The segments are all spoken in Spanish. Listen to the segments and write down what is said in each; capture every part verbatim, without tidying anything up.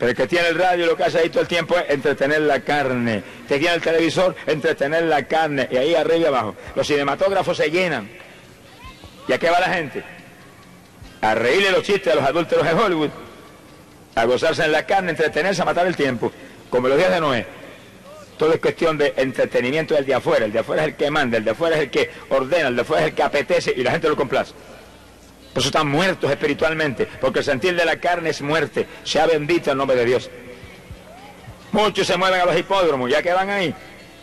Pero el que tiene el radio lo que hace ahí todo el tiempo es entretener la carne. El que tiene el televisor, entretener la carne. Y ahí arriba y abajo. Los cinematógrafos se llenan. ¿Y a qué va la gente? A reírle los chistes a los adúlteros de Hollywood. A gozarse en la carne, entretenerse, a matar el tiempo. Como los días de Noé. Todo es cuestión de entretenimiento del de afuera. El de afuera es el que manda, el de afuera es el que ordena, el de afuera es el que apetece y la gente lo complace. Por eso están muertos espiritualmente, porque el sentir de la carne es muerte. Sea bendito el nombre de Dios. Muchos se mueven a los hipódromos, ya que van ahí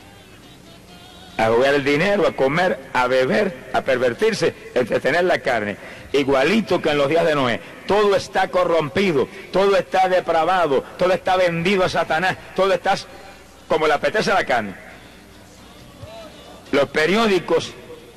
a jugar el dinero, a comer, a beber, a pervertirse, a entretener la carne. Igualito que en los días de Noé. Todo está corrompido, todo está depravado, todo está vendido a Satanás, todo está como le apetece la carne. Los periódicos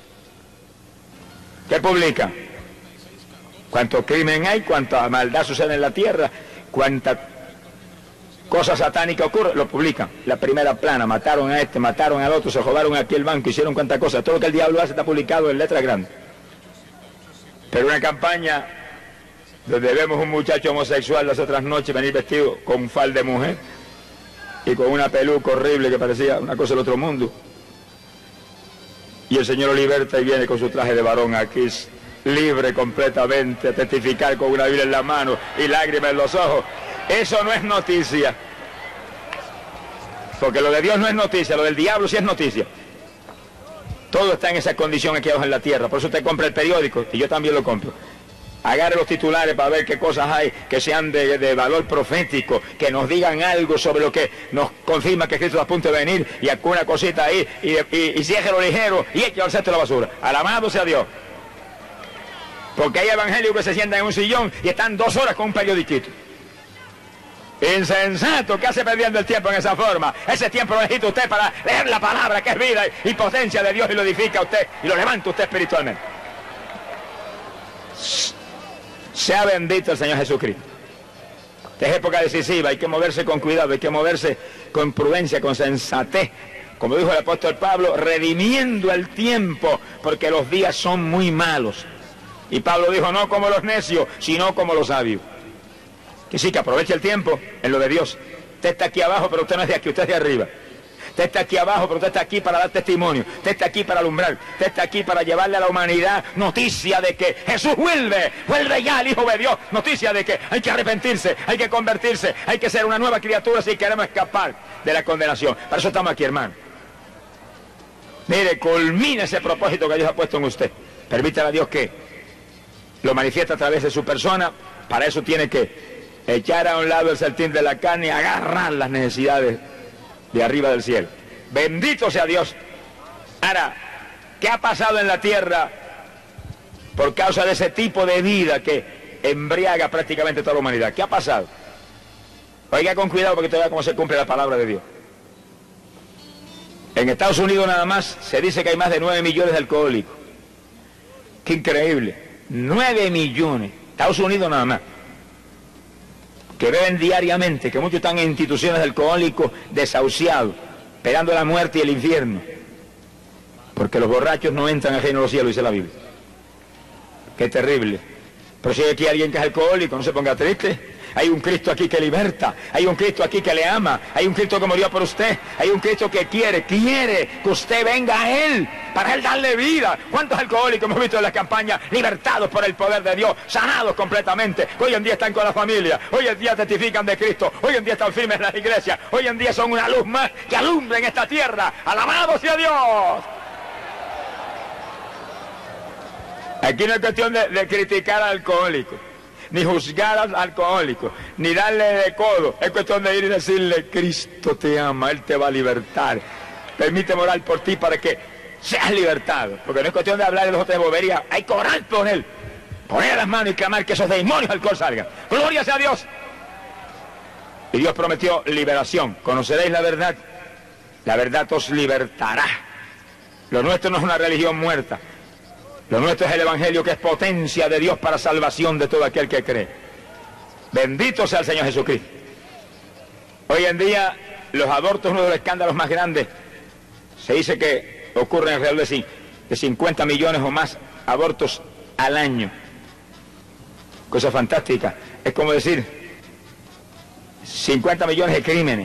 que publican cuánto crimen hay, cuánta maldad sucede en la tierra, cuánta cosa satánica ocurre, lo publican. La primera plana, mataron a este, mataron al otro, se robaron aquí el banco, hicieron cuánta cosa. Todo lo que el diablo hace está publicado en letras grandes. Pero una campaña donde vemos un muchacho homosexual las otras noches venir vestido con un fal de mujer y con una peluca horrible que parecía una cosa del otro mundo. Y el Señor lo liberta y viene con su traje de varón aquí, libre completamente, a testificar con una Biblia en la mano y lágrimas en los ojos. Eso no es noticia. Porque lo de Dios no es noticia, lo del diablo sí es noticia. Todo está en esa condición aquí abajo en la tierra. Por eso usted compra el periódico, y yo también lo compro. Agarre los titulares para ver qué cosas hay que sean de, de valor profético, que nos digan algo sobre lo que nos confirma que Cristo está a punto de venir, y alguna cosita ahí, y, y, y ciérrelo ligero, y eche al cesto de la basura. Alabado sea Dios. Porque hay evangélicos que se sientan en un sillón y están dos horas con un periodiquito. Insensato, ¿qué hace perdiendo el tiempo en esa forma? Ese tiempo lo necesita usted para leer la palabra, que es vida y potencia de Dios, y lo edifica a usted y lo levanta usted espiritualmente. Sea bendito el Señor Jesucristo. Esta es época decisiva, hay que moverse con cuidado, hay que moverse con prudencia, con sensatez. Como dijo el apóstol Pablo, redimiendo el tiempo, porque los días son muy malos. Y Pablo dijo, no como los necios, sino como los sabios. Que sí, que aproveche el tiempo en lo de Dios. Usted está aquí abajo, pero usted no es de aquí, usted es de arriba. Usted está aquí abajo, pero usted está aquí para dar testimonio. Usted está aquí para alumbrar. Usted está aquí para llevarle a la humanidad noticia de que Jesús vuelve. Vuelve ya el Hijo de Dios. Noticia de que hay que arrepentirse, hay que convertirse, hay que ser una nueva criatura si queremos escapar de la condenación. Para eso estamos aquí, hermano. Mire, culmine ese propósito que Dios ha puesto en usted. Permítale a Dios que lo manifiesta a través de su persona. Para eso tiene que echar a un lado el sertín de la carne y agarrar las necesidades de arriba del cielo. Bendito sea Dios. Ahora, ¿qué ha pasado en la tierra por causa de ese tipo de vida que embriaga prácticamente toda la humanidad? ¿Qué ha pasado? Oiga con cuidado porque todavía cómo se cumple la palabra de Dios. En Estados Unidos nada más se dice que hay más de nueve millones de alcohólicos. ¡Qué increíble! nueve millones. Estados Unidos nada más. Que beben diariamente, que muchos están en instituciones de alcohólicos desahuciados, esperando la muerte y el infierno. Porque los borrachos no entran al reino de los cielos, dice la Biblia. Qué terrible. Pero si hay aquí alguien que es alcohólico, no se ponga triste. Hay un Cristo aquí que liberta, hay un Cristo aquí que le ama, hay un Cristo que murió por usted, hay un Cristo que quiere, quiere que usted venga a Él, para Él darle vida. ¿Cuántos alcohólicos hemos visto en las campañas libertados por el poder de Dios, sanados completamente? Hoy en día están con la familia, hoy en día testifican de Cristo, hoy en día están firmes en las iglesias, hoy en día son una luz más que alumbra en esta tierra. ¡Alabado sea Dios! Aquí no es cuestión de, de criticar al alcohólico, ni juzgar al alcohólico, ni darle de codo. Es cuestión de ir y decirle, Cristo te ama, Él te va a libertar. Permíteme orar por ti para que seas libertado. Porque no es cuestión de hablar de los otros de bobería, hay que orar por Él. Poner las manos y clamar que esos demonios del alcohol salgan. ¡Gloria sea a Dios! Y Dios prometió liberación. Conoceréis la verdad, la verdad os libertará. Lo nuestro no es una religión muerta. Lo nuestro es el Evangelio, que es potencia de Dios para salvación de todo aquel que cree. Bendito sea el Señor Jesucristo. Hoy en día los abortos es uno de los escándalos más grandes. Se dice que ocurren alrededor de cincuenta millones o más abortos al año. Cosa fantástica. Es como decir cincuenta millones de crímenes.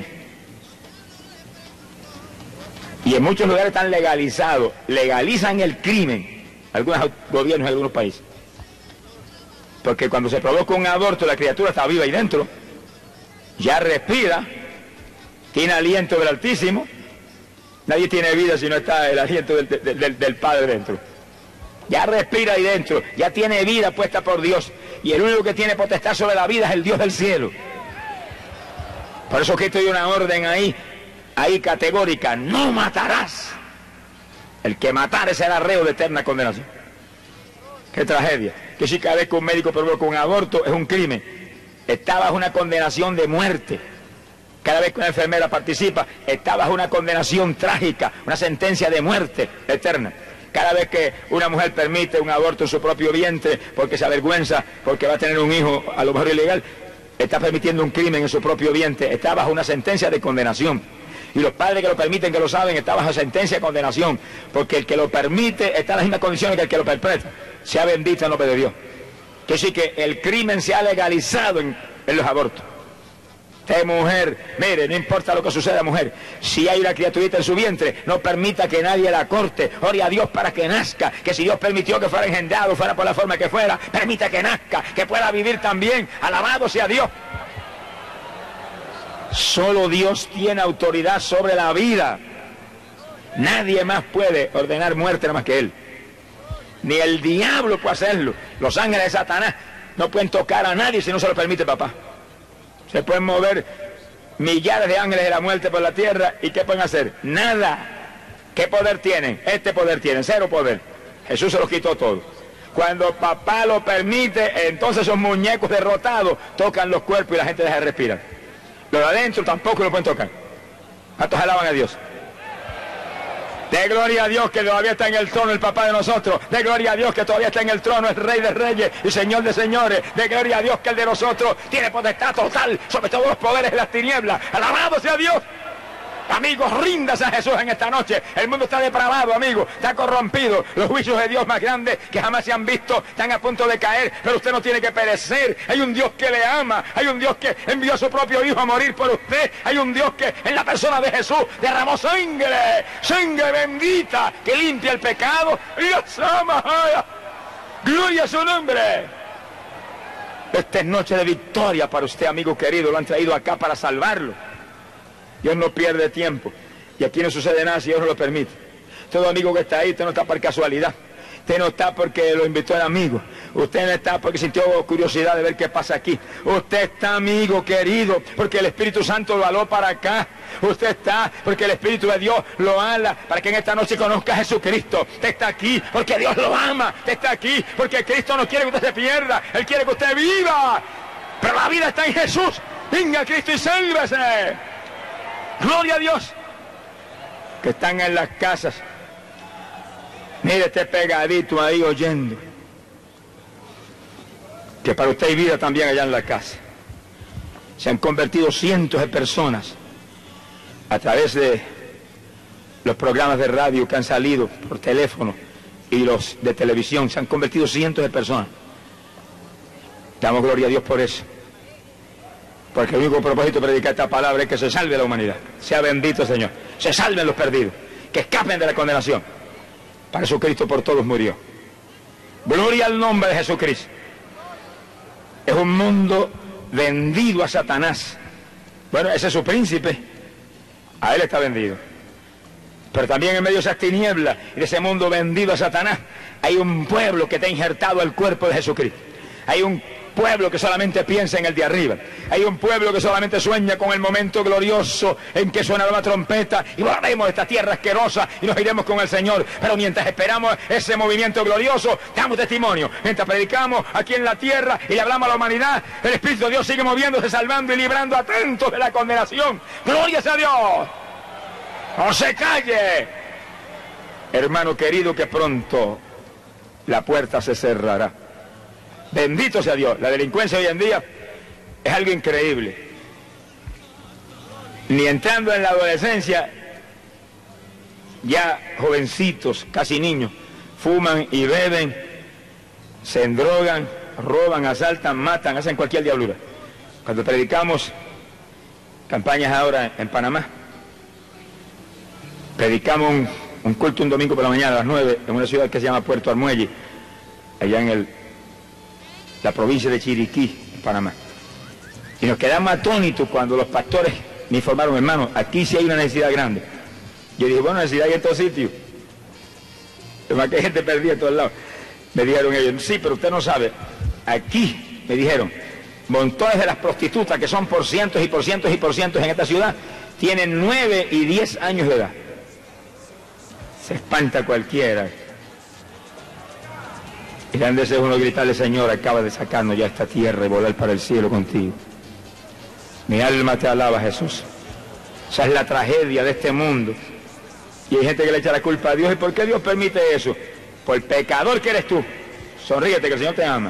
Y en muchos lugares están legalizados, legalizan el crimen, algunos gobiernos de algunos países. Porque cuando se provoca un aborto, la criatura está viva ahí dentro, ya respira, tiene aliento del Altísimo. Nadie tiene vida si no está el aliento del, del, del Padre dentro. Ya respira ahí dentro, ya tiene vida puesta por Dios. Y el único que tiene potestad sobre la vida es el Dios del cielo. Por eso que estoy una orden ahí, ahí categórica: no matarás. El que matare será reo de eterna condenación. Qué tragedia. Que si cada vez que un médico provoca un aborto es un crimen, está bajo una condenación de muerte. Cada vez que una enfermera participa, está bajo una condenación trágica, una sentencia de muerte eterna. Cada vez que una mujer permite un aborto en su propio vientre porque se avergüenza, porque va a tener un hijo a lo mejor ilegal, está permitiendo un crimen en su propio vientre, está bajo una sentencia de condenación. Y los padres que lo permiten, que lo saben, están bajo sentencia de condenación, porque el que lo permite está en las mismas condiciones que el que lo perpetra. Sea bendito el nombre de Dios. Que sí que el crimen se ha legalizado en, en los abortos. Usted, mujer, mire, no importa lo que suceda, mujer, si hay una criaturita en su vientre, no permita que nadie la corte, ore a Dios para que nazca, que si Dios permitió que fuera engendrado, fuera por la forma que fuera, permita que nazca, que pueda vivir también, alabado sea Dios. Solo Dios tiene autoridad sobre la vida, nadie más puede ordenar muerte nada más que Él, ni el diablo puede hacerlo, los ángeles de Satanás no pueden tocar a nadie si no se lo permite papá. Se pueden mover millares de ángeles de la muerte por la tierra, ¿y qué pueden hacer? Nada. ¿Qué poder tienen? Este poder tienen, cero poder. Jesús se los quitó todo. Cuando papá lo permite, entonces esos muñecos derrotados tocan los cuerpos y la gente deja de respirar. Los de adentro tampoco lo pueden tocar. ¿Cuántos alaban a Dios? De gloria a Dios que todavía está en el trono el papá de nosotros. De gloria a Dios que todavía está en el trono el Rey de Reyes y Señor de Señores. De gloria a Dios que el de nosotros tiene potestad total sobre todos los poderes de las tinieblas. Alabado sea Dios. Amigos, ríndase a Jesús en esta noche. El mundo está depravado, amigos, está corrompido. Los juicios de Dios más grandes que jamás se han visto están a punto de caer, pero usted no tiene que perecer. Hay un Dios que le ama, hay un Dios que envió a su propio Hijo a morir por usted. Hay un Dios que en la persona de Jesús derramó sangre, sangre bendita que limpia el pecado. Dios ama, gloria a su nombre. Esta es noche de victoria para usted, amigo querido. Lo han traído acá para salvarlo. Dios no pierde tiempo. Y aquí no sucede nada si Dios no lo permite. Todo amigo que está ahí, usted no está por casualidad. Usted no está porque lo invitó el amigo. Usted no está porque sintió curiosidad de ver qué pasa aquí. Usted está, amigo querido, porque el Espíritu Santo lo aló para acá. Usted está porque el Espíritu de Dios lo ala para que en esta noche conozca a Jesucristo. Usted está aquí porque Dios lo ama. Usted está aquí porque Cristo no quiere que usted se pierda. Él quiere que usted viva. Pero la vida está en Jesús. Venga a Cristo y sálvese. Gloria a Dios. Que están en las casas. Mire, este pegadito ahí oyendo. Que para usted hay vida también allá en la casa. Se han convertido cientos de personas a través de los programas de radio que han salido por teléfono y los de televisión. Se han convertido cientos de personas. Damos gloria a Dios por eso. Porque el único propósito de predicar esta palabra es que se salve la humanidad. Sea bendito el Señor. Se salven los perdidos. Que escapen de la condenación. Para eso Cristo por todos murió. Gloria al nombre de Jesucristo. Es un mundo vendido a Satanás. Bueno, ese es su príncipe. A él está vendido. Pero también en medio de esas tinieblas y de ese mundo vendido a Satanás, hay un pueblo que está injertado al cuerpo de Jesucristo. Hay un pueblo que solamente piensa en el de arriba. Hay un pueblo que solamente sueña con el momento glorioso en que suena la trompeta y volveremos a esta tierra asquerosa y nos iremos con el Señor. Pero mientras esperamos ese movimiento glorioso, damos testimonio. Mientras predicamos aquí en la tierra y le hablamos a la humanidad, el Espíritu de Dios sigue moviéndose, salvando y librando atentos de la condenación. ¡Gloria a Dios! ¡No se calle! Hermano querido, que pronto la puerta se cerrará. Bendito sea Dios. La delincuencia hoy en día es algo increíble. Ni entrando en la adolescencia, ya jovencitos, casi niños, fuman y beben, se endrogan, roban, asaltan, matan, hacen cualquier diablura. Cuando predicamos campañas ahora en Panamá. Predicamos un, un culto un domingo por la mañana a las nueve en una ciudad que se llama Puerto Armuelle, allá en el, la provincia de Chiriquí, en Panamá. Y nos quedamos atónitos cuando los pastores me informaron, hermano, aquí sí hay una necesidad grande. Yo dije, bueno, necesidad hay en todos sitios. Además que hay gente perdida en todos lados. Me dijeron ellos, sí, pero usted no sabe. Aquí, me dijeron, montones de las prostitutas, que son por cientos y por cientos y por cientos en esta ciudad, tienen nueve y diez años de edad. Se espanta cualquiera. Y grande es uno gritarle, Señor, acaba de sacarnos ya esta tierra y volar para el cielo contigo. Mi alma te alaba, Jesús. Esa es la tragedia de este mundo. Y hay gente que le echa la culpa a Dios. ¿Y por qué Dios permite eso? Por el pecador que eres tú. Sonríete, que el Señor te ama.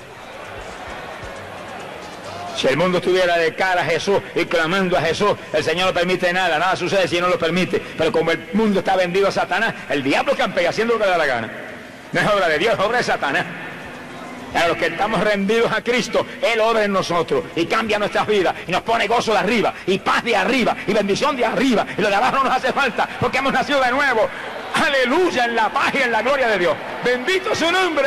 Si el mundo estuviera de cara a Jesús y clamando a Jesús, el Señor no permite nada, nada sucede si no lo permite. Pero como el mundo está vendido a Satanás, el diablo campea haciendo lo que le da la gana. No es obra de Dios, es obra de Satanás. A los que estamos rendidos a Cristo, Él obra en nosotros y cambia nuestras vidas y nos pone gozo de arriba y paz de arriba y bendición de arriba, y lo de abajo no nos hace falta porque hemos nacido de nuevo. Aleluya, en la paz y en la gloria de Dios. Bendito su nombre.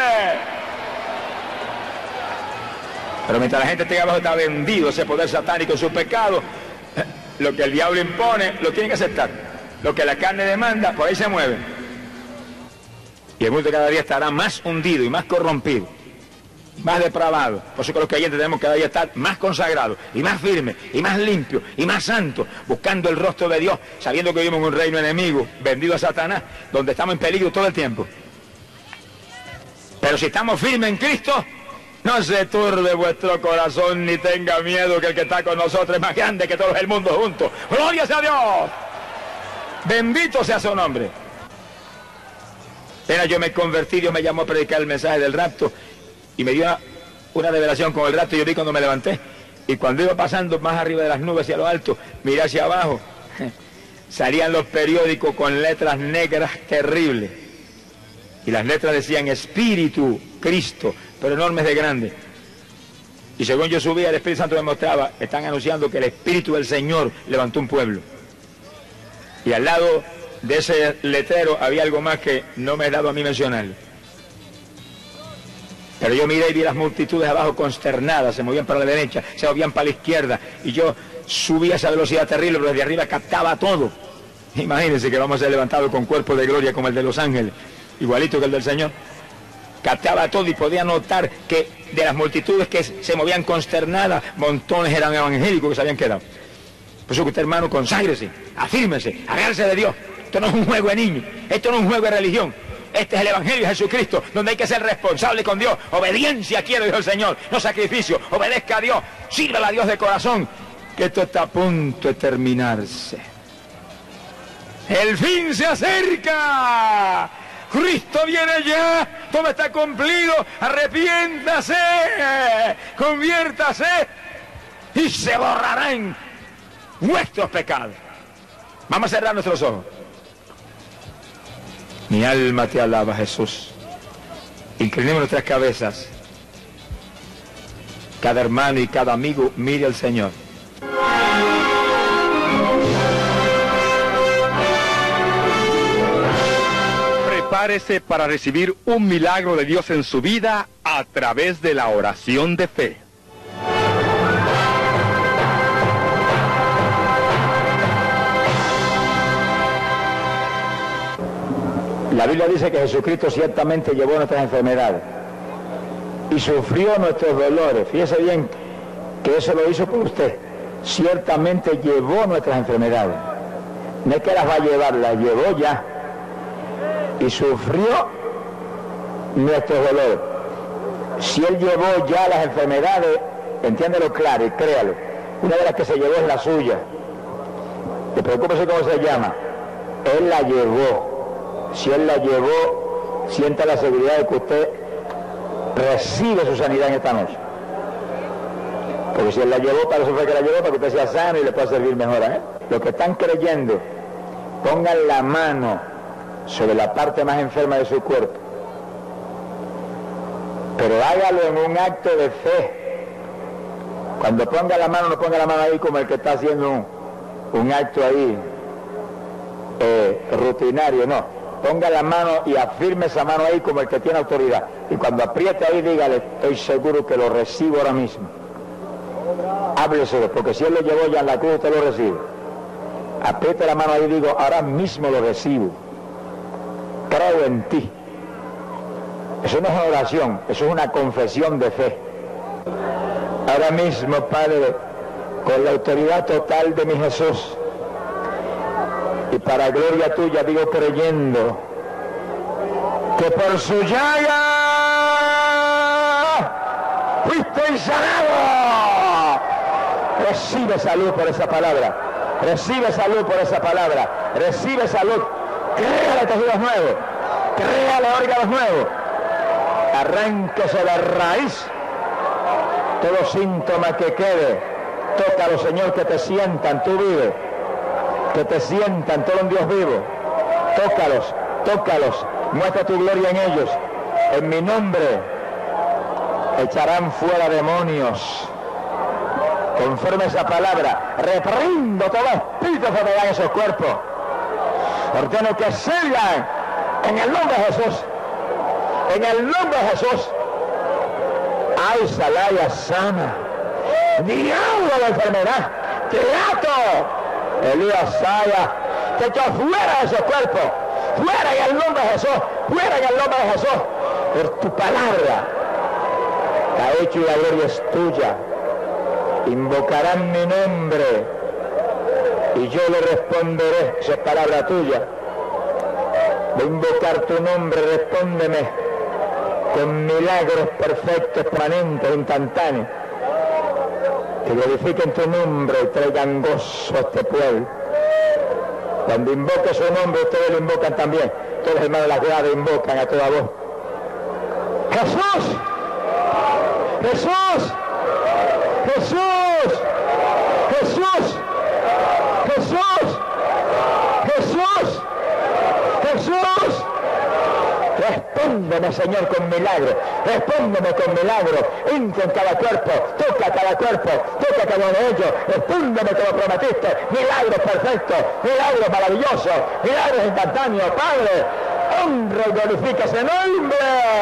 Pero mientras la gente esté abajo, está vendido ese poder satánico en su pecado, lo que el diablo impone lo tiene que aceptar. Lo que la carne demanda, por ahí se mueve. Y el mundo cada día estará más hundido y más corrompido, más depravado. Por eso que los creyentes tenemos cada día estar más consagrados y más firmes y más limpios y más santos, buscando el rostro de Dios, sabiendo que vivimos en un reino enemigo, vendido a Satanás, donde estamos en peligro todo el tiempo. Pero si estamos firmes en Cristo, no se turbe vuestro corazón ni tenga miedo, que el que está con nosotros es más grande que todo el mundo juntos. ¡Gloria sea a Dios! Bendito sea su nombre. Apenas yo me convertí, Dios me llamó a predicar el mensaje del rapto y me dio una, una revelación con el rapto. Y yo vi cuando me levanté, y cuando iba pasando más arriba de las nubes hacia lo alto, miré hacia abajo, salían los periódicos con letras negras terribles, y las letras decían Espíritu Cristo, pero enormes de grande. Y según yo subía, el Espíritu Santo me mostraba, están anunciando que el Espíritu del Señor levantó un pueblo. Y al lado de ese letrero había algo más que no me he dado a mí mencionarlo. Pero yo miré y vi las multitudes abajo consternadas, se movían para la derecha, se movían para la izquierda, y yo subía a esa velocidad terrible, pero desde arriba captaba todo. Imagínense que vamos a ser levantados con cuerpo de gloria como el de los ángeles, igualito que el del Señor. Captaba todo y podía notar que de las multitudes que se movían consternadas, montones eran evangélicos que se habían quedado. Por eso que usted, hermano, conságrese, afírmese, agárrese de Dios. Esto no es un juego de niños, esto no es un juego de religión. Este es el Evangelio de Jesucristo, donde hay que ser responsable con Dios. Obediencia quiere, dijo el Señor, no sacrificio. Obedezca a Dios, sírvale a Dios de corazón, que esto está a punto de terminarse. El fin se acerca. Cristo viene ya, todo está cumplido. Arrepiéntase, conviértase y se borrarán vuestros pecados. Vamos a cerrar nuestros ojos. Mi alma te alaba, Jesús. Inclinemos nuestras cabezas. Cada hermano y cada amigo mire al Señor. Prepárese para recibir un milagro de Dios en su vida a través de la oración de fe. La Biblia dice que Jesucristo ciertamente llevó nuestras enfermedades y sufrió nuestros dolores. Fíjese bien que eso lo hizo por usted. Ciertamente llevó nuestras enfermedades. No es que las va a llevar, las llevó ya. Y sufrió nuestros dolores. Si Él llevó ya las enfermedades, entiéndelo claro y créalo. Una de las que se llevó es la suya. No preocúpese cómo se llama. Él la llevó. Si Él la llevó, sienta la seguridad de que usted recibe su sanidad en esta noche. Porque si Él la llevó, para eso fue que la llevó, para que usted sea sano y le pueda servir mejor a Él. Los que están creyendo, pongan la mano sobre la parte más enferma de su cuerpo. Pero hágalo en un acto de fe. Cuando ponga la mano, no ponga la mano ahí como el que está haciendo un, un acto ahí eh, rutinario, no. Ponga la mano y afirme esa mano ahí como el que tiene autoridad. Y cuando apriete ahí, dígale, estoy seguro que lo recibo ahora mismo. Hábleselo, porque si él lo llevó ya en la cruz, usted lo recibe. Apriete la mano ahí y digo, ahora mismo lo recibo. Creo en ti. Eso no es una oración, eso es una confesión de fe. Ahora mismo, Padre, con la autoridad total de mi Jesús, y para gloria tuya digo creyendo que por su llaga fuiste sanado. Recibe salud por esa palabra, recibe salud por esa palabra, recibe salud. Créale tejidos nuevos, créale órganos nuevos, arránquese la raíz todo síntoma que quede. Tócalo, Señor, que te sientan, tú vives, que te sientan, todo un Dios vivo. Tócalos, tócalos, muestra tu gloria en ellos. En mi nombre echarán fuera demonios. Conforme a esa palabra, reprendo todo espíritu que me da en esos cuerpos. Ordeno que salgan en el nombre de Jesús. En el nombre de Jesús. Ay, Salaya sana. Diablo de la enfermedad. Te ato. Elías Saya. Te echo fuera de esos cuerpos. Fuera en el nombre de Jesús. Fuera en el nombre de Jesús. Por tu palabra. Está hecho y la gloria es tuya. Invocarán mi nombre y yo le responderé. Esa es palabra tuya. Voy a invocar tu nombre, respóndeme con milagros perfectos, permanentes, instantáneos, que glorifiquen tu nombre y traigan gozo a este pueblo. Cuando invoque su nombre, ustedes lo invocan también. Todos los hermanos de la ciudad invocan a toda voz. ¡Jesús! ¡Jesús! ¡Jesús! ¡Jesús! ¡Jesús! ¡Jesús! ¡Jesús! Respóndeme, Señor, con milagro. Respóndeme con milagro. Entra en cada cuerpo. Toca cada cuerpo. Toca cada uno de ellos. Respóndeme como prometiste. Milagros perfectos. Milagros maravillosos. Milagros instantáneos. Padre, honra y glorifica ese nombre.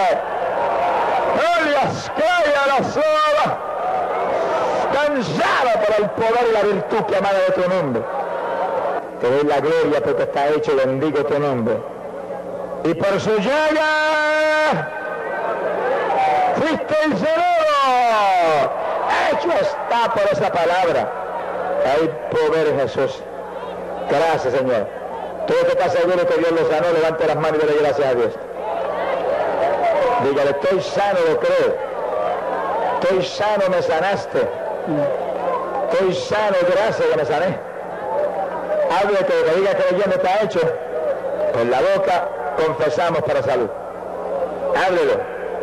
Elias, cae a la sola. Cansado por el poder y la virtud que emana de tu nombre. Te doy la gloria porque está hecho y bendigo tu nombre. Y por su llaga fuiste el sanado. Hecho está por esa palabra. Hay poder en Jesús. Gracias, Señor. Todo el que está seguro que Dios lo sanó, levante las manos y dale gracias a Dios. Dígale, estoy sano, lo creo. Estoy sano, me sanaste. Estoy sano, gracias que me sané. Hable que lo que diga creyendo está hecho. Con la boca confesamos para salud. Háblelo.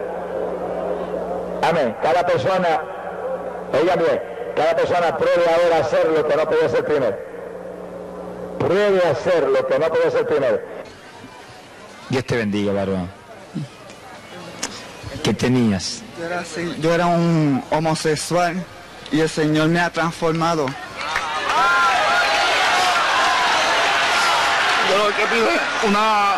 Amén. Cada persona, oigan bien, cada persona pruebe ahora a hacer lo que no podía hacer primero. Pruebe a hacer lo que no podía hacer primero. Dios te bendiga, varón. ¿Qué tenías? Yo era, yo era un homosexual y el Señor me ha transformado. Yo lo que pido es una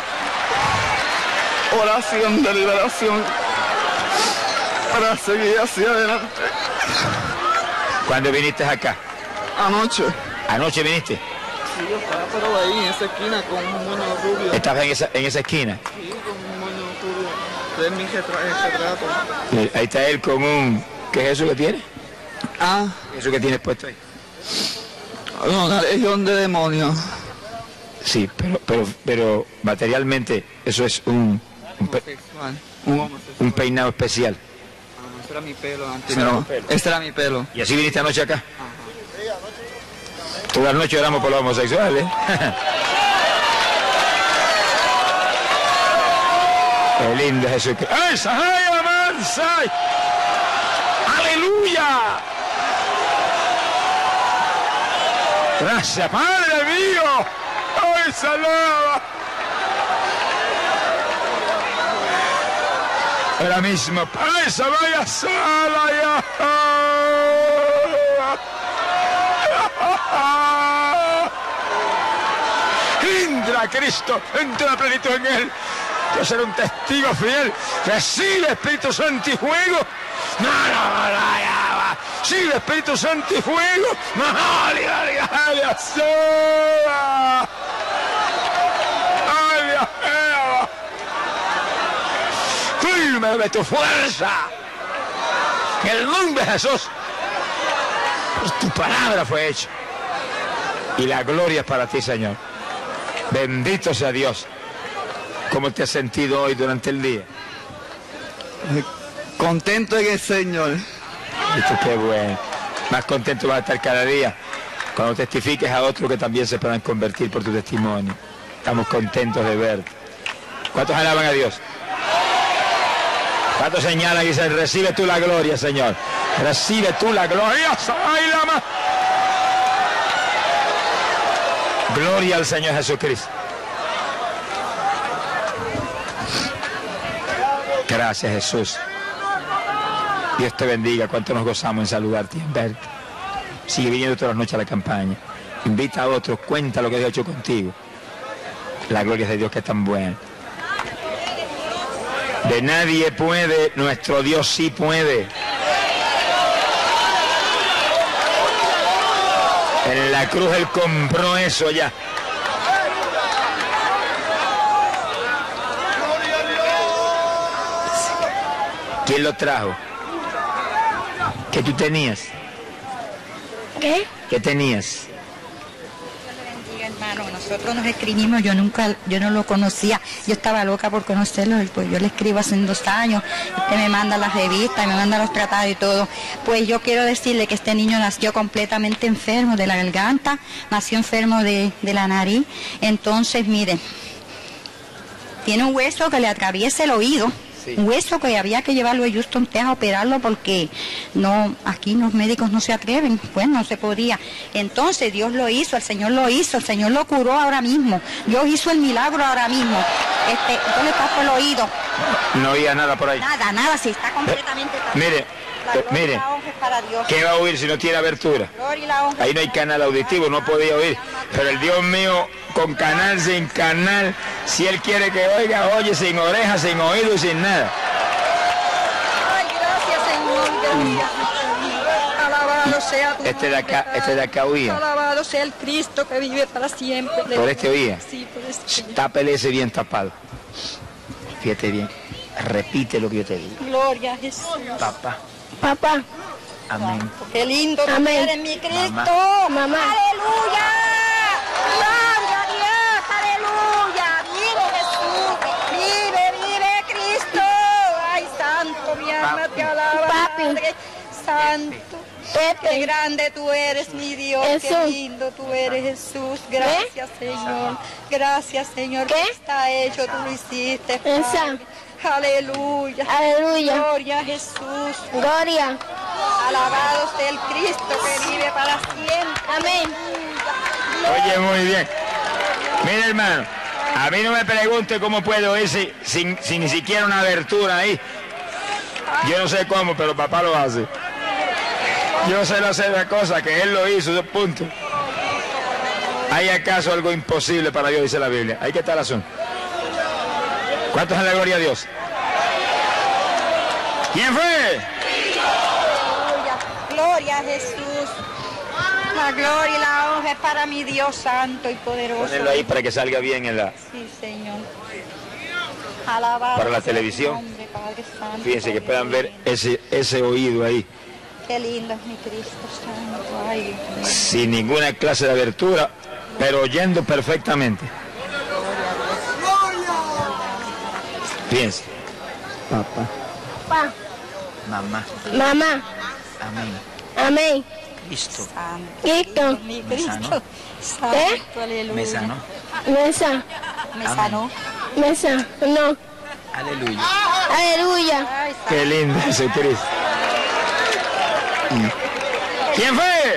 oración de liberación para seguir hacia adelante. ¿Cuándo viniste acá? Anoche. ¿Anoche viniste? Sí, yo estaba pero ahí en esa esquina con un moño rubio. ¿Estabas en esa, en esa esquina? Sí, con un moño rubio. Es mi retrato. Sí, ahí está él con un... ¿Qué es eso que tiene? Ah. ¿Qué es eso que tienes puesto ahí? Una legión de demonios. Sí, pero, pero, pero materialmente eso es un... Un, pe un, un peinado especial. Ah, ese era mi pelo antes. No, este era mi pelo. ¿Y así viniste anoche acá? Ajá. Toda la noche oramos por los homosexuales. Qué lindo Jesucristo. ¡Aleluya! Gracias, Padre mío. ¡Ay, salava! Ahora mismo, ¡ay, se vaya sola ya! Entra Cristo, entra la plenitud en él. Quiero ser un testigo fiel. Recibe Espíritu Santo y fuego. No, no, no, no. Recibe Espíritu Santo y fuego. No, firme de tu fuerza. En el nombre de Jesús. Por tu palabra fue hecho. Y la gloria es para ti, Señor. Bendito sea Dios. ¿Cómo te has sentido hoy durante el día? Contento en el Señor. Esto qué bueno. Más contento vas a estar cada día cuando testifiques a otros que también se puedan convertir por tu testimonio. Estamos contentos de verte. ¿Cuántos alaban a Dios? ¿Cuántos señalan y dicen, recibe tú la gloria, Señor? Recibe tú la gloria. ¡Ay, la ma! Gloria al Señor Jesucristo. Gracias, Jesús. Dios te bendiga. Cuánto nos gozamos en saludarte y en verte. Sigue viniendo todas las noches a la campaña. Invita a otros. Cuenta lo que Dios ha hecho contigo. La gloria es de Dios, que es tan buena. De nadie puede, nuestro Dios sí puede. En la cruz Él compró eso ya. ¿Quién lo trajo? ¿Qué tú tenías? ¿Qué? ¿Qué tenías? Hermano, nosotros nos escribimos, yo nunca, yo no lo conocía, yo estaba loca por conocerlo, pues yo le escribo hace dos años, usted me manda las revistas, me manda los tratados y todo. Pues yo quiero decirle que este niño nació completamente enfermo de la garganta, nació enfermo de, de la nariz, entonces miren, tiene un hueso que le atraviesa el oído. Sí. Un hueso que había que llevarlo a Houston, Texas, a operarlo porque no, aquí los médicos no se atreven, pues no se podía. Entonces Dios lo hizo, el Señor lo hizo, el Señor lo curó ahora mismo. Dios hizo el milagro ahora mismo. Este, yo le tapo el oído. No oía nada por ahí. Nada, nada, sí, está completamente tapado. Mire, eh, mire, ¿qué va a oír si no tiene abertura? Ahí no hay canal auditivo, no podía oír. Pero el Dios mío, con canal, sin canal, si Él quiere que oiga, oye, sin orejas, sin oído y sin nada. Ay, gracias, Señor, gracias. Alabado sea tu Este de acá, este de acá oía. Alabado sea el Cristo que vive para siempre. ¿Por este oía? Sí, por este. Tápele ese bien tapado. Fíjate bien. Repite lo que yo te digo. Gloria a Jesús. Papá. Papá. Amén. Qué lindo Amén. tú eres, mi Cristo. Mamá. Mamá. Aleluya. Gloria a Dios. Aleluya. Vive Jesús. Vive, vive Cristo. Ay, santo, mi alma te alaba. Papi. Padre Santo. Pepe. Qué grande tú eres, mi Dios. Jesús. Qué lindo tú eres, Jesús. Gracias, Señor. Gracias, Señor. ¿Qué? Está hecho, tú lo hiciste. Esa. Padre. Aleluya. Aleluya. Gloria a Jesús. Gloria. Alabado sea el Cristo que vive para siempre. Amén. Oye, muy bien. Mira, hermano, a mí no me pregunte cómo puedo ir si, sin, sin ni siquiera una abertura ahí. Yo no sé cómo, pero papá lo hace. Yo sé hacer la cosa que Él lo hizo, dos puntos. ¿Hay acaso algo imposible para Dios? Dice la Biblia. Ahí que está el asunto. ¿Cuántos en la gloria a Dios? ¿Quién fue? Aleluya. Gloria a Jesús. La gloria y la honra es para mi Dios santo y poderoso. Ponelo ahí para que salga bien en la... Sí, Señor. Alabado Para la sea televisión. tu nombre, Padre Santo, Fíjense que Padre puedan ver mío. ese, ese oído ahí. Qué lindo es mi Cristo santo. Ay, Dios mío. Sin ninguna clase de abertura, pero oyendo perfectamente. Fíjense. Papá. Papá. Mamá. Mamá. Amén. Amén. Cristo. Santo. Cristo. Mi Me sanó. Cristo. Santo, ¿Eh? aleluya. Me sanó. Mesa. Me sanó. Mesa. No. Aleluya. Aleluya. Ay, santo. Qué lindo Jesucristo. ¿Quién fue?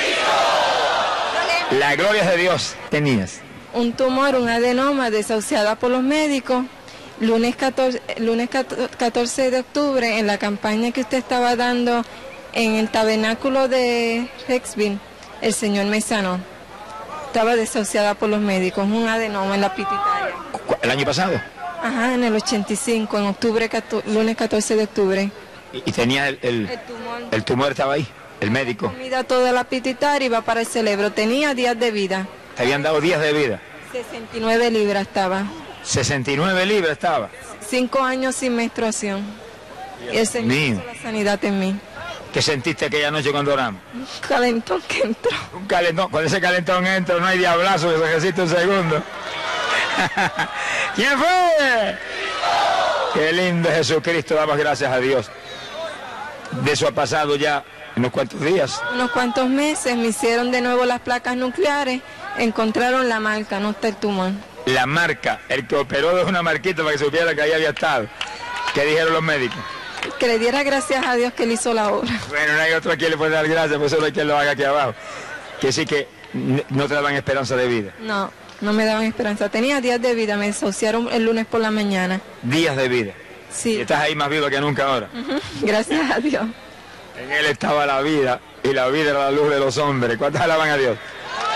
La gloria es de Dios. Tenías. Un tumor, un adenoma desahuciada por los médicos. Lunes catorce, lunes catorce de octubre, en la campaña que usted estaba dando en el tabernáculo de Rexville, El Señor me sanó. Estaba desahuciada por los médicos, un adenoma en la pituitaria. ¿El año pasado? Ajá, en el ochenta y cinco, en octubre, lunes catorce de octubre. ¿Y, y tenía el, el, El tumor. el tumor estaba ahí? ¿El médico? Comida toda la pituitaria y va para el cerebro. Tenía días de vida. ¿Te habían dado días de vida? sesenta y nueve libras estaba. sesenta y nueve libras estaba. Cinco años sin menstruación. Y el Señor mío. hizo la sanidad en mí. ¿Qué sentiste aquella noche cuando oramos? Un calentón que entró. Un calentón. Con ese calentón entra, no hay diablazo que se resiste un segundo. ¿Quién fue? Qué lindo Jesucristo, damos gracias a Dios. De eso ha pasado ya unos cuantos días. Unos cuantos meses me hicieron de nuevo las placas nucleares, encontraron la marca, no está el tumor. La marca, el que operó de una marquita para que supiera que ahí había estado. ¿Qué dijeron los médicos? Que le diera gracias a Dios que él hizo la obra. Bueno, no hay otro a quien le puede dar gracias, pues solo hay quien lo haga aquí abajo. Que sí que no te daban esperanza de vida. No, no me daban esperanza. Tenía días de vida, me desahuciaron el lunes por la mañana. Días de vida. Sí. Y estás ahí más viva que nunca ahora. Ujú, gracias a Dios. En él estaba la vida, y la vida era la luz de los hombres. ¿Cuántos alaban a Dios?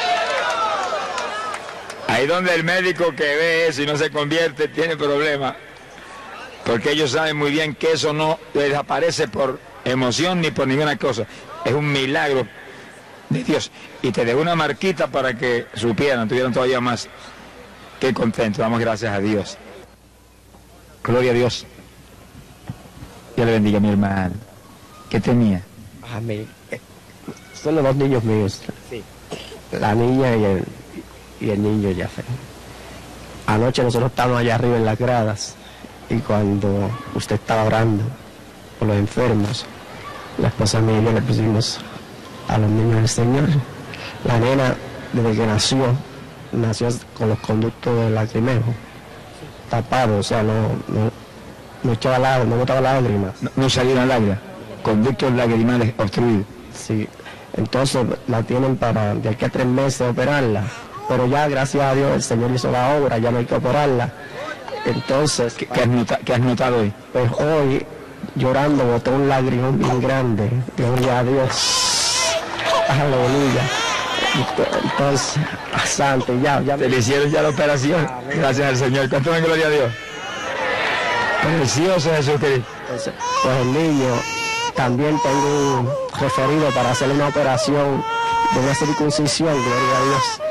Ahí donde el médico que ve eso y no se convierte tiene problemas. Porque ellos saben muy bien que eso no desaparece por emoción ni por ninguna cosa. Es un milagro de Dios. Y te dejó una marquita para que supieran, tuvieran todavía más. Qué contento, damos gracias a Dios. Gloria a Dios. Dios le bendiga a mi hermano. ¿Qué tenía? Amén. Son los dos niños míos. Sí. La niña y el, y el niño ya. Anoche nosotros estábamos allá arriba en las gradas y cuando usted estaba orando por los enfermos, la esposa mía y yo le pusimos a los niños del Señor. La nena, desde que nació, nació con los conductos del lacrimejo tapados, o sea, no, no, no echaba lágrimas, no botaba lágrimas. No, no salieron lágrimas. Conductos lagrimales obstruidos. Sí, entonces la tienen para de aquí a tres meses operarla, pero ya gracias a Dios el Señor hizo la obra, ya no hay que operarla. Entonces, ¿Qué, qué has, nota, ¿Qué has notado hoy? pues hoy llorando botó un lagrimón bien grande, gloria a Dios, aleluya. Entonces, a santo, ya, ya Se le hicieron ya la operación. Gracias al Señor. ¿Cuánto me gloria a Dios? Precioso Jesucristo. Entonces, pues el niño, también tengo un referido para hacerle una operación de una circuncisión, gloria a Dios.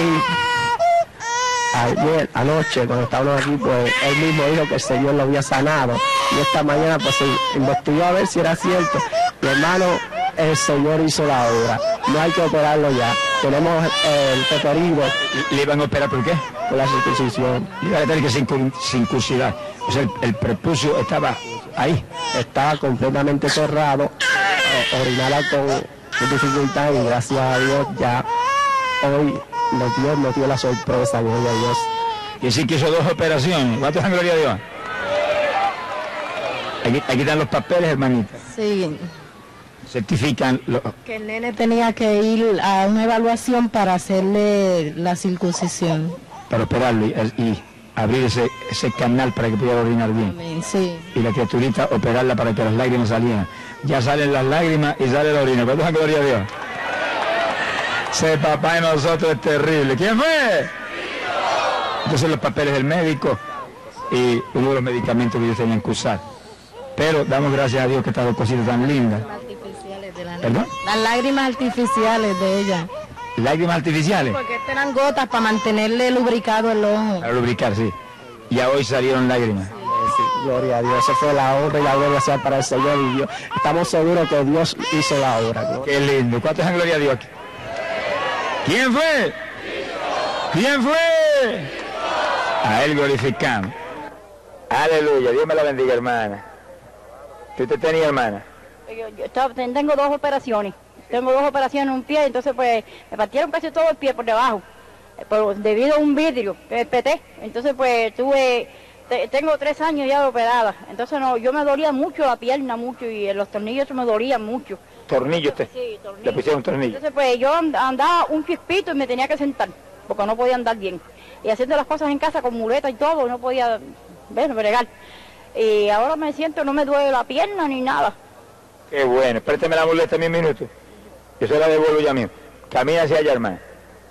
Y ayer, anoche, cuando estábamos aquí, pues él mismo dijo que el Señor lo había sanado. Y esta mañana, pues se investigó a ver si era cierto. Mi hermano, el Señor hizo la obra. No hay que operarlo ya. Tenemos el referido. ¿Le iban a operar por qué? Por la circuncisión. Le iban a tener que circun- circuncidar. O sea, el, el prepucio estaba ahí. Estaba completamente cerrado, eh, orinaba con, con dificultad y gracias a Dios ya hoy nos dio, nos dio la sorpresa, gloria a Dios. Y así que hizo dos operaciones. ¿Cuánto dan gloria a Dios? Aquí, aquí están los papeles, hermanita. Sí, Certifican los... que el nene tenía que ir a una evaluación para hacerle la circuncisión. para operarlo y, y abrir ese, ese canal para que pudiera orinar bien. Amén, sí. Y la criaturita operarla para que las lágrimas salieran. Ya salen las lágrimas y sale la orina. ¿Cuántos gloria a Dios? Ese papá de nosotros es terrible. ¿Quién fue? Entonces los papeles del médico y uno de los medicamentos que ellos tenían que usar. Pero damos gracias a Dios que estas dos cositas tan lindas. Artificiales de la ¿Perdón? Las lágrimas artificiales de ella. Lágrimas artificiales. Porque estas eran gotas para mantenerle lubricado el ojo. Para lubricar, sí. Ya hoy salieron lágrimas. Sí, gloria a Dios, esa fue la obra y la gloria sea para el Señor y Dios. Estamos seguros que Dios hizo la obra. Gloria. Qué lindo. ¿Cuántos dan gloria a Dios aquí? ¿Quién fue? ¿Quién fue? A él glorificamos. Aleluya. Dios me la bendiga, hermana. ¿Qué usted tenía, hermana? Yo, yo estaba- tengo dos operaciones. Tengo dos operaciones en un pie, entonces pues me partieron casi todo el pie por debajo, eh, por, debido a un vidrio que me peté. Entonces pues tuve, te- tengo tres años ya de operada. Entonces no, yo me dolía mucho la pierna, mucho, y en los tornillos me dolían mucho. Tornillo usted. Sí, tornillos. Le pusieron tornillo. Entonces pues yo and- andaba un chispito y me tenía que sentar, porque no podía andar bien. Y haciendo las cosas en casa con muleta y todo, no podía, ver, bregar. Y ahora me siento, no me duele la pierna ni nada. Qué bueno. Présteme la muleta en un minuto. Yo se la devuelvo ya mismo. Camina hacia allá, hermano.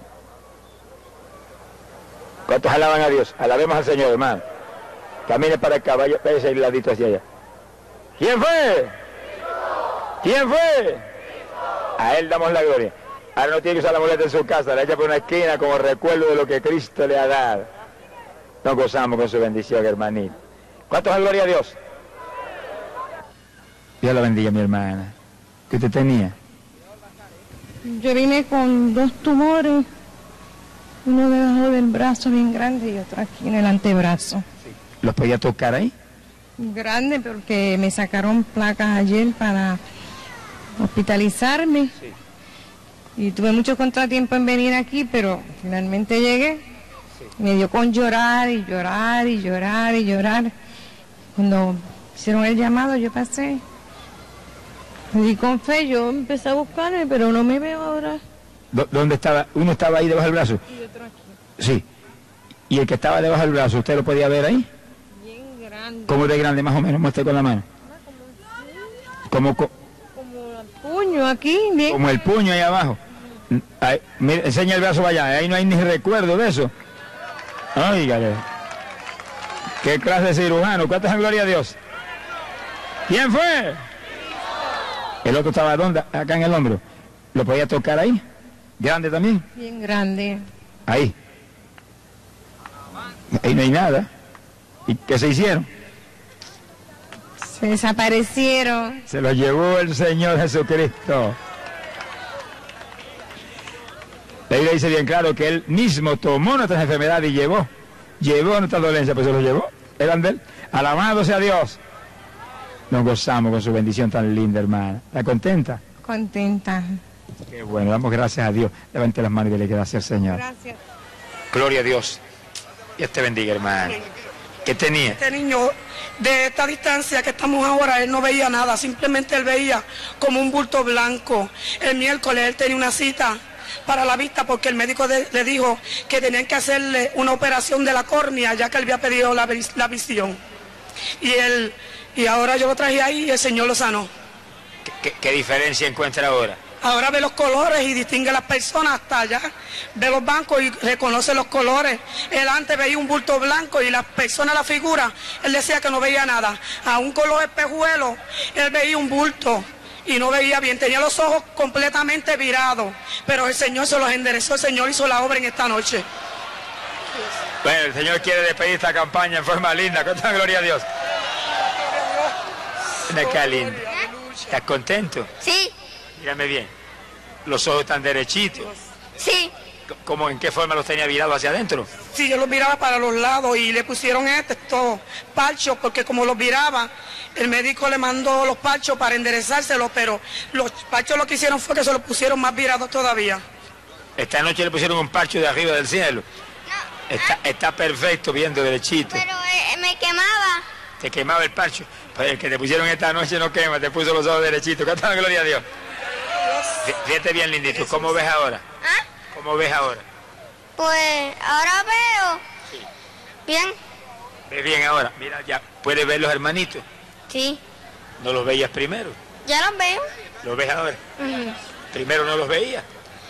¿Cuántos alaban a Dios? Alabemos al Señor, hermano. Camine para acá, vaya, vaya ese ladito hacia allá. ¿Quién fue? ¿Quién fue? A Él damos la gloria. Ahora no tiene que usar la muleta en su casa, la echa por una esquina como recuerdo de lo que Cristo le ha dado. Nos gozamos con su bendición, hermanito. ¿Cuántos dan gloria a Dios? Dios la bendiga, mi hermana. ¿Qué usted tenía? Yo vine con dos tumores, uno debajo del brazo bien grande y otro aquí en el antebrazo. ¿Los podía tocar ahí? Grande porque me sacaron placas ayer para hospitalizarme. Sí. Y tuve mucho contratiempo en venir aquí, pero finalmente llegué. Sí. Me dio con llorar y llorar y llorar y llorar. Cuando hicieron el llamado yo pasé. Me di con fe, yo empecé a buscarme, pero no me veo ahora. ¿Dónde estaba? ¿Uno estaba ahí debajo del brazo? Y otro aquí. Sí. ¿Y el que estaba debajo del brazo, usted lo podía ver ahí? Bien grande. ¿Cómo de grande más o menos? Muestre con la mano. Como, co- Como el puño aquí, bien. como el puño ahí abajo. Ahí, mire, enseña el brazo para allá, ahí no hay ni recuerdo de eso. Óigale. ¿Qué clase de cirujano? ¿Cuántas en gloria a Dios? ¿Quién fue? El otro estaba ¿dónde? Acá en el hombro. ¿Lo podía tocar ahí? ¿Grande también? Bien grande. Ahí. Ahí no hay nada. ¿Y qué se hicieron? Se desaparecieron. Se lo llevó el Señor Jesucristo. La Biblia dice bien claro que Él mismo tomó nuestras enfermedades y llevó, llevó nuestras dolencias, pues se los llevó, eran de Él. Alabado sea Dios. Nos gozamos con su bendición tan linda, hermana. ¿Está contenta? Contenta. Qué bueno, damos gracias a Dios. Levante las manos y dele gracias al Señor. Gracias. Gloria a Dios. Dios te bendiga, hermano. ¿Qué tenía? Este niño, de esta distancia que estamos ahora, él no veía nada, simplemente él veía como un bulto blanco. El miércoles él tenía una cita para la vista porque el médico de, le dijo que tenían que hacerle una operación de la córnea ya que él había pedido la, la visión. Y él, y ahora yo lo traje ahí y el Señor lo sanó. ¿Qué, qué, qué diferencia encuentra ahora? Ahora ve los colores y distingue a las personas hasta allá. Ve los bancos y reconoce los colores. Él antes veía un bulto blanco y las personas, la figura, él decía que no veía nada. Aún con los espejuelos, él veía un bulto y no veía bien. Tenía los ojos completamente virados. Pero el Señor se los enderezó, el Señor hizo la obra en esta noche. Bueno, el Señor quiere despedir esta campaña en forma linda. Cuánta gloria a Dios. Mira qué lindo. ¿Estás contento? Sí, Mírame bien. Los ojos están derechitos. sí. ¿Cómo, en qué forma los tenía virados hacia adentro? Sí, yo los miraba para los lados y le pusieron este, estos parchos, porque como los viraba, el médico le mandó los parchos para enderezárselos, pero los parchos lo que hicieron fue que se los pusieron más virados todavía. Esta noche le pusieron un parcho de arriba del cielo. No, Está, está perfecto, viendo derechito. pero eh, me quemaba. Te quemaba el parcho. Pues el que te pusieron esta noche no quema, te puso los ojos derechitos. Cuánta gloria a Dios. Fíjate bien, lindito. ¿Cómo ves ahora? ¿Ah? ¿Cómo ves ahora? Pues ahora veo. Sí. Bien, ¿Ves bien ahora? Mira, ya puedes ver los hermanitos. sí. ¿No los veías primero? Ya los veo. ¿Los ves ahora? Ujú. Primero no los veías.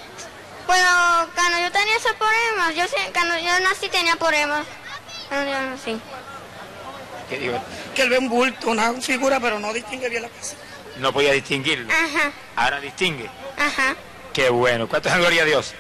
Bueno, cuando yo tenía esos problemas, yo sé- cuando yo nací tenía problemas. Cuando yo nací. ¿Qué digo? Que él ve un bulto, una figura, pero no distingue bien la persona. No podía distinguirlo. Ajá, Ahora distingue. ajá. Qué bueno. ¿Cuánto es gloria a Dios?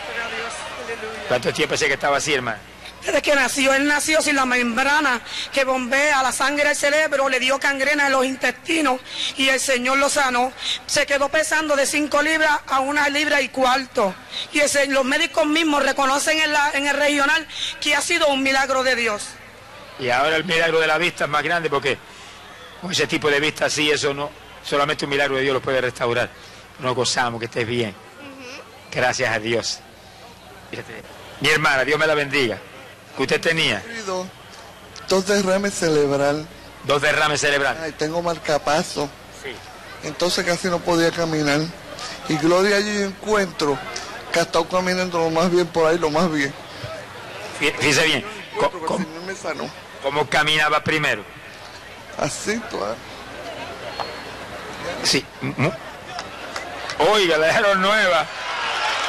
¿Cuánto tiempo sé que estaba así, hermano? Desde que nació, él nació sin la membrana que bombea la sangre al cerebro, le dio gangrena en los intestinos y el Señor lo sanó. Se quedó pesando de cinco libras a una libra y cuarto. Y ese, los médicos mismos reconocen en, la, en el regional que ha sido un milagro de Dios. Y ahora el milagro de la vista es más grande porque con ese tipo de vista así, eso no, solamente un milagro de Dios lo puede restaurar. Nos gozamos, que estés bien. Gracias a Dios. Fíjate. Mi hermana, Dios me la bendiga. ¿Qué usted tenía? Dos derrames cerebral. Dos derrames cerebrales. Ay, tengo marcapaso. Sí. Entonces casi no podía caminar. Y gloria allí encuentro que ha estado caminando lo más bien por ahí, lo más bien. Fí- Fíjese bien. Co- Pero el ¿Cómo, Señor me sanó. cómo caminaba primero? Así, tú, ¿eh? Sí. mu- Oiga, la dejaron nueva.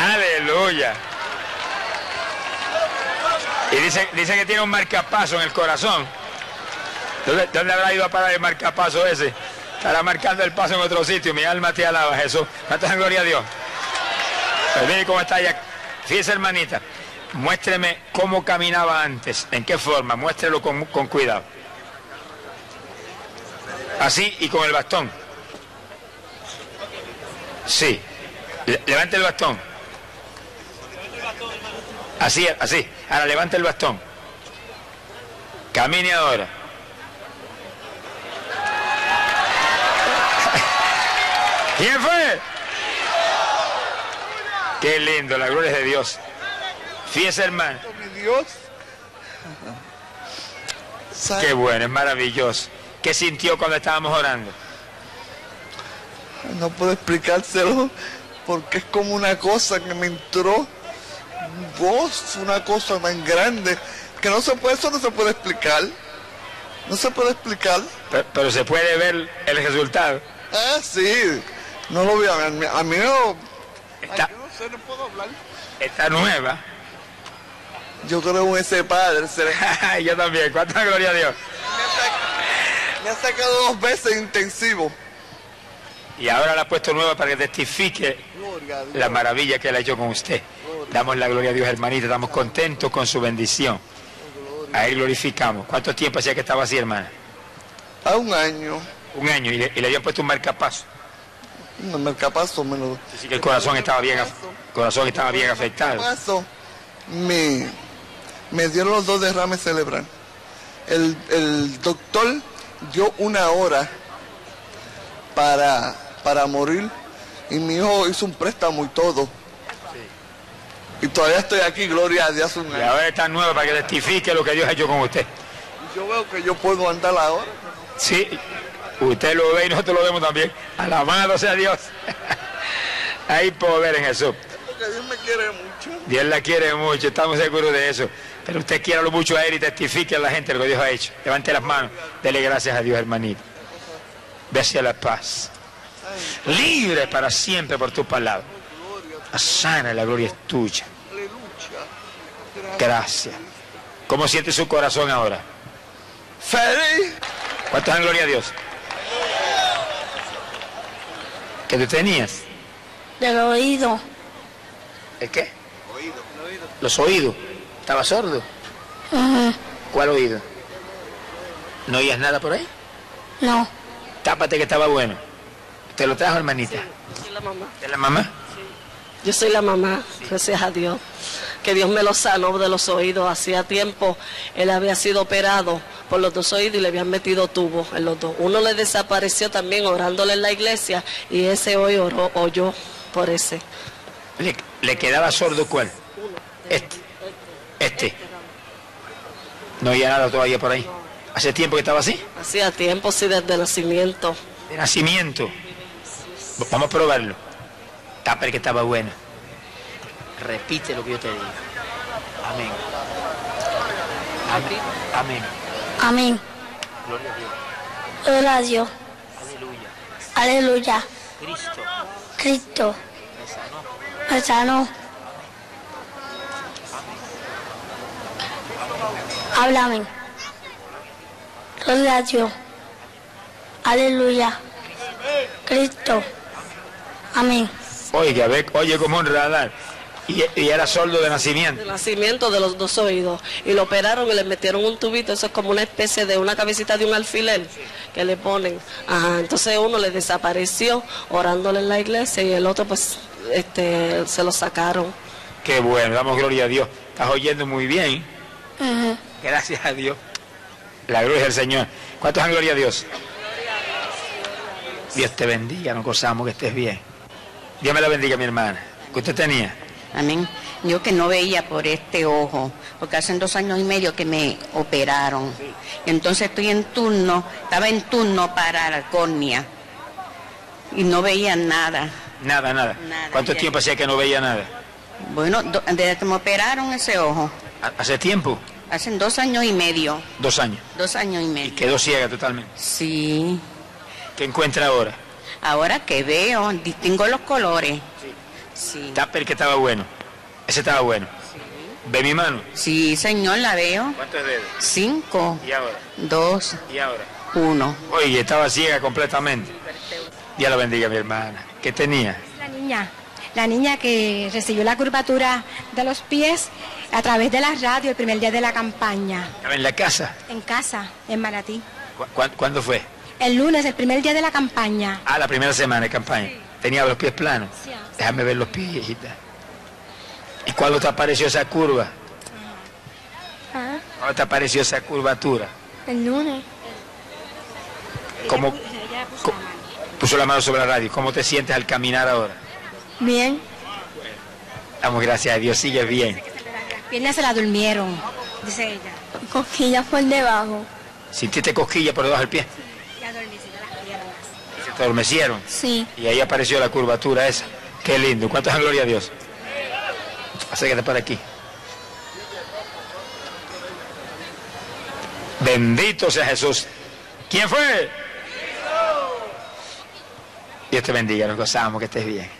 Aleluya. Y dice, dice que tiene un marcapaso en el corazón. ¿Dónde, ¿Dónde habrá ido a parar el marcapaso ese? Estará marcando el paso en otro sitio. Mi alma te alaba, Jesús. ¿Cuántas en gloria a Dios? Pues mire cómo está ya. Fíjese, hermanita. Muéstreme cómo caminaba antes. ¿En qué forma? Muéstrelo con, con cuidado. Así y con el bastón. Sí. Le, levante el bastón. Así, así. Ahora levante el bastón. Camine ahora. ¿Quién fue? Qué lindo, la gloria es de Dios. Fíjese, hermano. Dios. Qué bueno, es maravilloso. ¿Qué sintió cuando estábamos orando? No puedo explicárselo porque es como una cosa que me entró, un gozo, una cosa tan grande que no se puede, eso no se puede explicar. No se puede explicar. Pero, pero se puede ver el resultado. Ah, sí. No lo veo. A mí, a mí no. Está, Ay, yo no sé, no puedo hablar. Está nueva. Yo creo en ese Padre. Yo también. ¿Cuánta gloria a Dios? Me ha sacado dos veces intensivo. Y ahora la ha puesto nueva para que testifique la maravilla que Él ha hecho con usted. Damos la gloria a Dios, hermanita. Estamos contentos con su bendición. A Él glorificamos. ¿Cuánto tiempo hacía que estaba así, hermana? A un año. Un año. Y le, y le habían puesto un marcapaso. Un marcapaso menos. Así que el corazón estaba bien, el corazón estaba bien afectado. Marcapaso, me, me dieron los dos derrames cerebrales. El, el doctor dio una hora para, para morir y mi hijo hizo un préstamo y todo. Y todavía estoy aquí, gloria a Dios. Un y ahora está nueva para que testifique lo que Dios ha hecho con usted. Y yo veo que yo puedo andar ahora. Sí, usted lo ve y nosotros lo vemos también. Alabado sea Dios. Hay poder en Jesús. Porque Dios me quiere mucho. Dios la quiere mucho, estamos seguros de eso. Pero usted quiéralo mucho a Él y testifique a la gente lo que Dios ha hecho. Levante las manos, dele gracias a Dios, hermanito. Ve hacia la paz. Libre para siempre por tu palabra. La sana, la gloria es tuya. Gracias. ¿Cómo siente su corazón ahora? Feliz. ¿Cuántos dan gloria a Dios? ¿Qué tú tenías? Del oído. ¿El qué? Oído. Los oídos. ¿Estaba sordo? Uh-huh. ¿Cuál oído? ¿No oías nada por ahí? No. Tápate que estaba bueno. ¿Te lo trajo, hermanita? Sí, yo soy la mamá. ¿Es la mamá? Sí. Yo soy la mamá, sí. Gracias a Dios. Que Dios me lo sanó de los oídos. Hacía tiempo él había sido operado por los dos oídos y le habían metido tubos en los dos. Uno le desapareció también orándole en la iglesia y ese hoy oró, oyó por ese. ¿Le, le quedaba sordo cuál? Este. Este. No oía nada todavía por ahí. ¿Hace tiempo que estaba así? Hacía tiempo, sí, desde nacimiento. De nacimiento. Vamos a probarlo. Taper que estaba bueno. Repite lo que yo te digo. Amén. Amén. Amén. Amén. Gloria a Dios. Gloria a Dios. Aleluya. Aleluya. Cristo. Cristo. Me sanó. Me sanó. Háblame. Gloria a Dios. Aleluya. Cristo. Amén. Oiga, ve, oye como un radar. Y, y era sordo de nacimiento. De nacimiento de los dos oídos. Y lo operaron y le metieron un tubito. Eso es como una especie de una cabecita de un alfiler que le ponen. Ajá, entonces uno le desapareció orándole en la iglesia y el otro pues este se lo sacaron. Qué bueno, damos gloria a Dios. Estás oyendo muy bien. Uh-huh. Gracias a Dios. La gloria del Señor. ¿Cuántos dan gloria a Dios? Dios te bendiga, nos gozamos que estés bien. Dios me la bendiga, mi hermana. ¿Qué usted tenía? Amén. Yo que no veía por este ojo, porque hace dos años y medio que me operaron. Y entonces estoy en turno, estaba en turno para la córnea. Y no veía nada. Nada, nada. Nada, ¿Cuánto ya. tiempo hacía que no veía nada? Bueno, do- desde que me operaron ese ojo, ¿Hace tiempo? hace dos años y medio. Dos años. Dos años y Y medio. quedó ciega totalmente. Sí. ¿Qué encuentra ahora? Ahora que veo, distingo los colores. Sí. Tupper que estaba bueno. Ese estaba bueno. Sí. ¿Ve mi mano? Sí, señor, la veo. ¿Cuántos dedos? Cinco. ¿Y ahora? Dos. ¿Y ahora? Uno. Oye, estaba ciega completamente. Dios la bendiga, mi hermana. ¿Qué tenía? La niña, la niña que recibió la curvatura de los pies a través de la radio el primer día de la campaña. ¿Estaba en la casa? En casa, en Manatí. ¿Cu cu ¿Cuándo fue? El lunes, el primer día de la campaña. Ah, la primera semana de campaña. Sí. ¿Tenía los pies planos? Sí. Déjame ver los pies, hijita. ¿Y cuándo te apareció esa curva? ¿Ah? ¿Cuándo te apareció esa curvatura? El lunes. ¿Cómo? Ella, ella puso, la mano. Puso la mano sobre la radio. ¿Cómo te sientes al caminar ahora? Bien. Damos gracias a Dios, sigue bien. Las piernas se la durmieron, dice ella. Cosquillas por debajo. ¿Sintiste cosquillas por debajo del pie? Sí, y adormecida las piernas. ¿Se te adormecieron? Sí. Y ahí apareció la curvatura esa. Qué lindo. ¿Cuántas gloria a Dios? Acércate para aquí. Bendito sea Jesús. ¿Quién fue? Dios te bendiga, nos gozamos, que estés bien.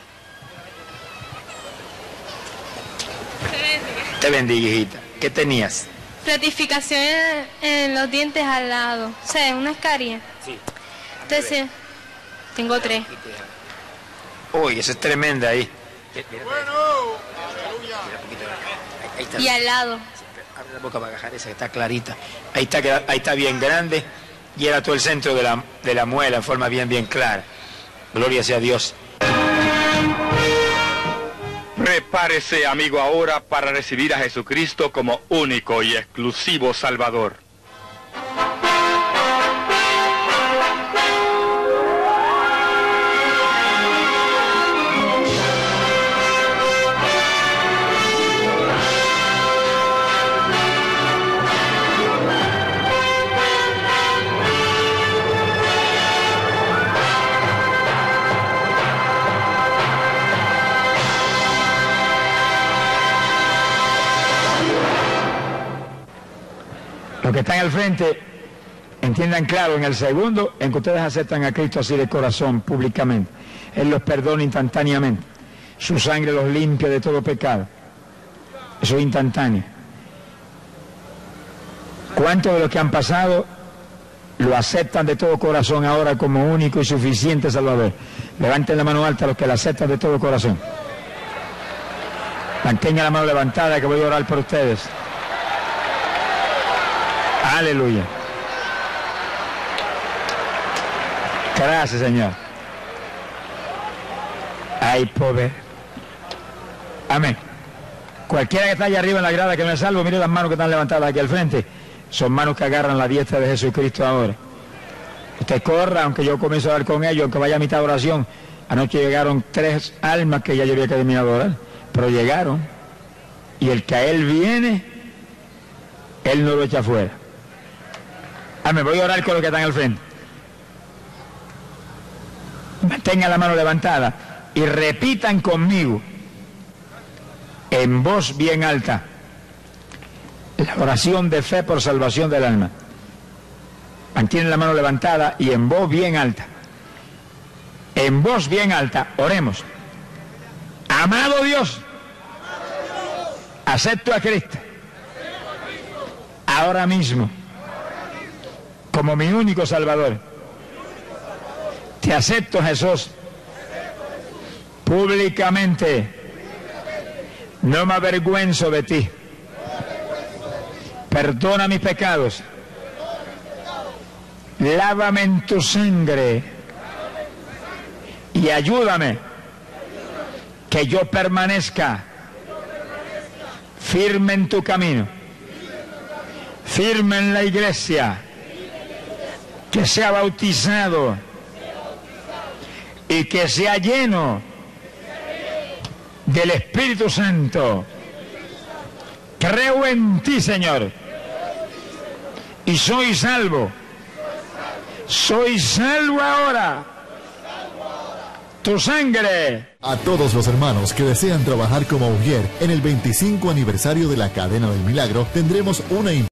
Te bendiga, hijita. ¿Qué tenías? Platificación en, en los dientes al lado. O sea, una escaria. Sí. Entonces, tengo tres. Uy, esa es tremenda ahí. Y al lado. Abre la boca para agajar esa que está clarita. Ahí está, ahí está bien grande y era todo el centro de la, de la muela en forma bien, bien clara. Gloria sea a Dios. Prepárese, amigo, ahora para recibir a Jesucristo como único y exclusivo Salvador. Los que están al frente, entiendan claro, en el segundo, en que ustedes aceptan a Cristo así de corazón, públicamente. Él los perdona instantáneamente. Su sangre los limpia de todo pecado. Eso es instantáneo. ¿Cuántos de los que han pasado lo aceptan de todo corazón ahora como único y suficiente Salvador? Levanten la mano alta los que la aceptan de todo corazón. Mantengan la mano levantada que voy a orar por ustedes. Aleluya. Gracias, Señor. Hay poder. Amén. Cualquiera que está allá arriba en la grada que no es salvo, mire las manos que están levantadas aquí al frente. Son manos que agarran la diestra de Jesucristo ahora. Usted corra, aunque yo comienzo a hablar con ellos, aunque vaya a mitad de oración. Anoche llegaron tres almas que ya yo había terminado de orar, pero llegaron. Y el que a él viene, él no lo echa fuera. Ah, me voy a orar con los que están al frente. Mantengan la mano levantada y repitan conmigo en voz bien alta la oración de fe por salvación del alma. Mantienen la mano levantada y en voz bien alta. En voz bien alta, oremos. Amado Dios, acepto a Cristo ahora mismo como mi único Salvador. Te acepto, Jesús, públicamente. No me avergüenzo de ti. Perdona mis pecados. Lávame en tu sangre y ayúdame que yo permanezca firme en tu camino, firme en la iglesia, que sea bautizado y que sea lleno del Espíritu Santo. Creo en ti, Señor, y soy salvo. Soy salvo ahora. Tu sangre. A todos los hermanos que desean trabajar como Ujier en el veinticinco aniversario de la Cadena del Milagro, tendremos una